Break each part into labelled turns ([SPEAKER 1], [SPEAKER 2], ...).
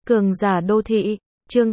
[SPEAKER 1] Cường giả đô thị, chương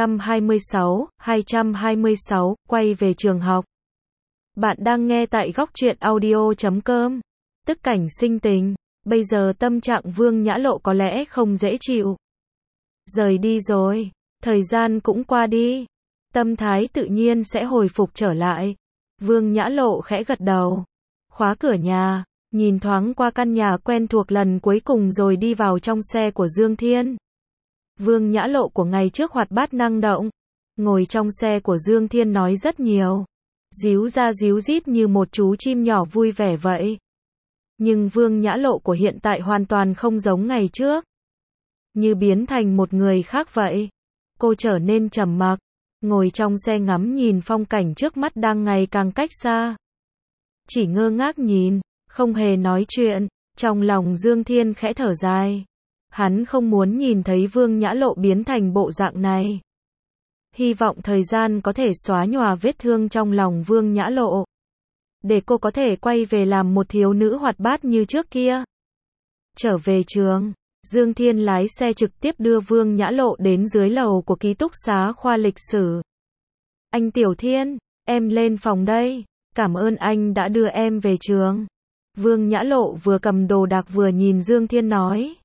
[SPEAKER 1] 226, quay về trường học. Bạn đang nghe tại góc truyện audio.com. Tức cảnh sinh tình, bây giờ tâm trạng Vương Nhã Lộ có lẽ không dễ chịu. Rời đi rồi, thời gian cũng qua đi, tâm thái tự nhiên sẽ hồi phục trở lại. Vương Nhã Lộ khẽ gật đầu, khóa cửa nhà, nhìn thoáng qua căn nhà quen thuộc lần cuối cùng rồi đi vào trong xe của Dương Thiên. Vương Nhã Lộ của ngày trước hoạt bát năng động, ngồi trong xe của Dương Thiên nói rất nhiều, díu ra díu dít như một chú chim nhỏ vui vẻ vậy. Nhưng Vương Nhã Lộ của hiện tại hoàn toàn không giống ngày trước, như biến thành một người khác vậy. Cô trở nên trầm mặc, ngồi trong xe ngắm nhìn phong cảnh trước mắt đang ngày càng cách xa. Chỉ ngơ ngác nhìn, không hề nói chuyện. Trong lòng Dương Thiên khẽ thở dài. Hắn không muốn nhìn thấy Vương Nhã Lộ biến thành bộ dạng này. Hy vọng thời gian có thể xóa nhòa vết thương trong lòng Vương Nhã Lộ, để cô có thể quay về làm một thiếu nữ hoạt bát như trước kia. Trở về trường, Dương Thiên lái xe trực tiếp đưa Vương Nhã Lộ đến dưới lầu của ký túc xá khoa lịch sử. Anh Tiểu Thiên, em lên phòng đây, cảm ơn anh đã đưa em về trường. Vương Nhã Lộ vừa cầm đồ đạc vừa nhìn Dương Thiên nói.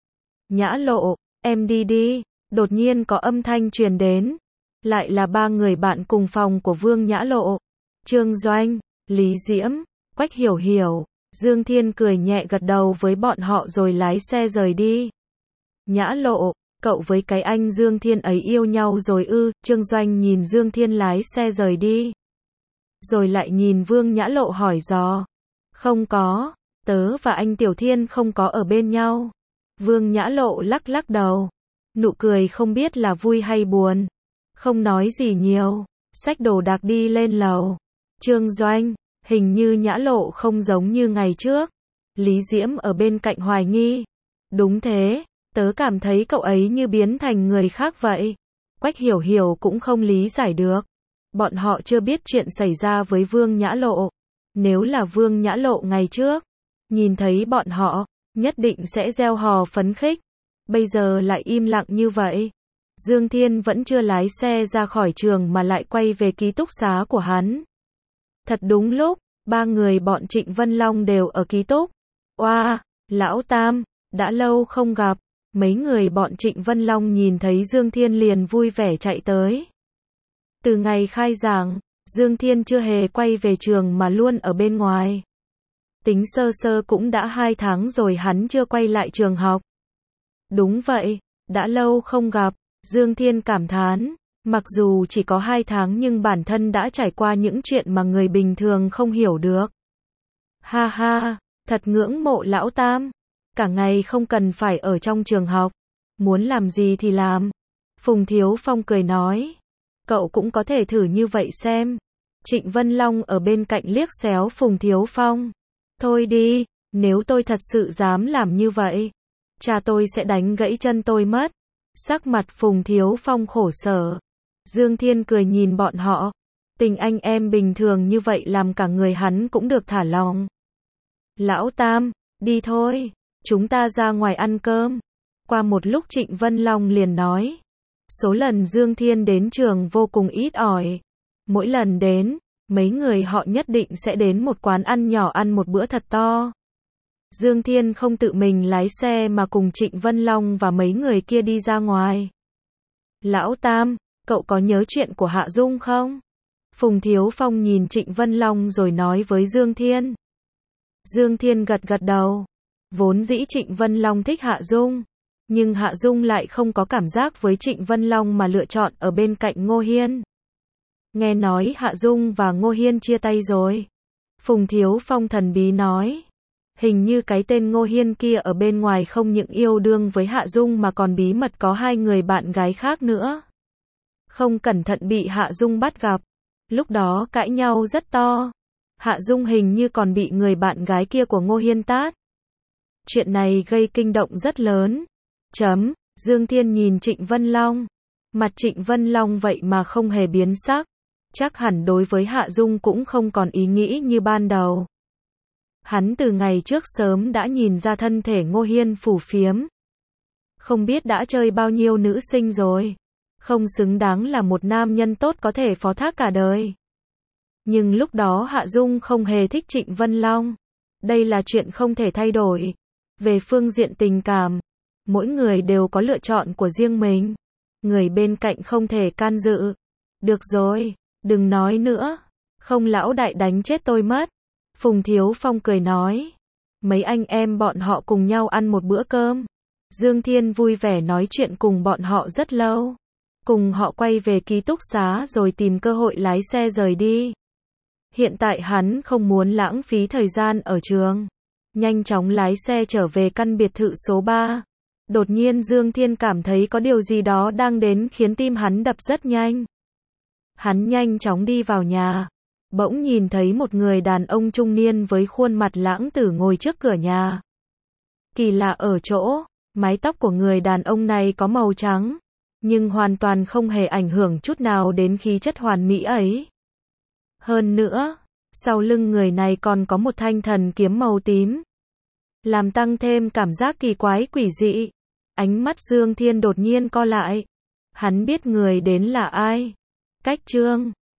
[SPEAKER 1] Nhã Lộ, em đi đi. Đột nhiên có âm thanh truyền đến. Lại là ba người bạn cùng phòng của Vương Nhã Lộ. Trương Doanh, Lý Diễm, Quách Hiểu Hiểu. Dương Thiên cười nhẹ gật đầu với bọn họ rồi lái xe rời đi. Nhã Lộ, cậu với cái anh Dương Thiên ấy yêu nhau rồi ư? Trương Doanh nhìn Dương Thiên lái xe rời đi, rồi lại nhìn Vương Nhã Lộ hỏi dò. Không có, tớ và anh Tiểu Thiên không có ở bên nhau. Vương Nhã Lộ lắc lắc đầu, nụ cười không biết là vui hay buồn. Không nói gì nhiều, xách đồ đạc đi lên lầu. Trương Doanh, hình như Nhã Lộ không giống như ngày trước. Lý Diễm ở bên cạnh hoài nghi. Đúng thế, tớ cảm thấy cậu ấy như biến thành người khác vậy. Quách Hiểu Hiểu cũng không lý giải được. Bọn họ chưa biết chuyện xảy ra với Vương Nhã Lộ. Nếu là Vương Nhã Lộ ngày trước, nhìn thấy bọn họ, nhất định sẽ reo hò phấn khích. Bây giờ lại im lặng như vậy. Dương Thiên vẫn chưa lái xe ra khỏi trường mà lại quay về ký túc xá của hắn. Thật đúng lúc, ba người bọn Trịnh Vân Long đều ở ký túc. Oa, Lão Tam, đã lâu không gặp. Mấy người bọn Trịnh Vân Long nhìn thấy Dương Thiên liền vui vẻ chạy tới. Từ ngày khai giảng, Dương Thiên chưa hề quay về trường mà luôn ở bên ngoài. Tính sơ sơ cũng đã 2 tháng rồi hắn chưa quay lại trường học. Đúng vậy, đã lâu không gặp, Dương Thiên cảm thán. Mặc dù chỉ có 2 tháng nhưng bản thân đã trải qua những chuyện mà người bình thường không hiểu được. Ha ha, thật ngưỡng mộ Lão Tam. Cả ngày không cần phải ở trong trường học, muốn làm gì thì làm. Phùng Thiếu Phong cười nói. Cậu cũng có thể thử như vậy xem. Trịnh Vân Long ở bên cạnh liếc xéo Phùng Thiếu Phong. Thôi đi, nếu tôi thật sự dám làm như vậy, cha tôi sẽ đánh gãy chân tôi mất. Sắc mặt Phùng Thiếu Phong khổ sở. Dương Thiên cười nhìn bọn họ. Tình anh em bình thường như vậy làm cả người hắn cũng được thả lòng. Lão Tam, đi thôi, chúng ta ra ngoài ăn cơm. Qua một lúc Trịnh Vân Long liền nói. Số lần Dương Thiên đến trường vô cùng ít ỏi. Mỗi lần đến, mấy người họ nhất định sẽ đến một quán ăn nhỏ ăn một bữa thật to. Dương Thiên không tự mình lái xe mà cùng Trịnh Vân Long và mấy người kia đi ra ngoài. Lão Tam, cậu có nhớ chuyện của Hạ Dung không? Phùng Thiếu Phong nhìn Trịnh Vân Long rồi nói với Dương Thiên. Dương Thiên gật gật đầu. Vốn dĩ Trịnh Vân Long thích Hạ Dung, nhưng Hạ Dung lại không có cảm giác với Trịnh Vân Long mà lựa chọn ở bên cạnh Ngô Hiên. Nghe nói Hạ Dung và Ngô Hiên chia tay rồi. Phùng Thiếu Phong thần bí nói. Hình như cái tên Ngô Hiên kia ở bên ngoài không những yêu đương với Hạ Dung mà còn bí mật có 2 người bạn gái khác nữa. Không cẩn thận bị Hạ Dung bắt gặp. Lúc đó cãi nhau rất to. Hạ Dung hình như còn bị người bạn gái kia của Ngô Hiên tát. Chuyện này gây kinh động rất lớn. Dương Thiên nhìn Trịnh Vân Long. Mặt Trịnh Vân Long vậy mà không hề biến sắc. Chắc hẳn đối với Hạ Dung cũng không còn ý nghĩ như ban đầu. Hắn từ ngày trước sớm đã nhìn ra thân thể Ngô Hiên phù phiếm. không biết đã chơi bao nhiêu nữ sinh rồi. Không xứng đáng là một nam nhân tốt có thể phó thác cả đời. Nhưng lúc đó Hạ Dung không hề thích Trịnh Vân Long. Đây là chuyện không thể thay đổi. Về phương diện tình cảm, mỗi người đều có lựa chọn của riêng mình. Người bên cạnh không thể can dự. Được rồi, đừng nói nữa. Không lão đại đánh chết tôi mất. Phùng Thiếu Phong cười nói. Mấy anh em bọn họ cùng nhau ăn một bữa cơm. Dương Thiên vui vẻ nói chuyện cùng bọn họ rất lâu. Cùng họ quay về ký túc xá rồi tìm cơ hội lái xe rời đi. Hiện tại hắn không muốn lãng phí thời gian ở trường. Nhanh chóng lái xe trở về căn biệt thự số 3. Đột nhiên Dương Thiên cảm thấy có điều gì đó đang đến khiến tim hắn đập rất nhanh. Hắn nhanh chóng đi vào nhà. Bỗng nhìn thấy một người đàn ông trung niên với khuôn mặt lãng tử ngồi trước cửa nhà. Kỳ lạ ở chỗ, mái tóc của người đàn ông này có màu trắng, nhưng hoàn toàn không hề ảnh hưởng chút nào đến khí chất hoàn mỹ ấy. Hơn nữa, sau lưng người này còn có một thanh thần kiếm màu tím, làm tăng thêm cảm giác kỳ quái quỷ dị. Ánh mắt Dương Thiên đột nhiên co lại. Hắn biết người đến là ai. Cách Trương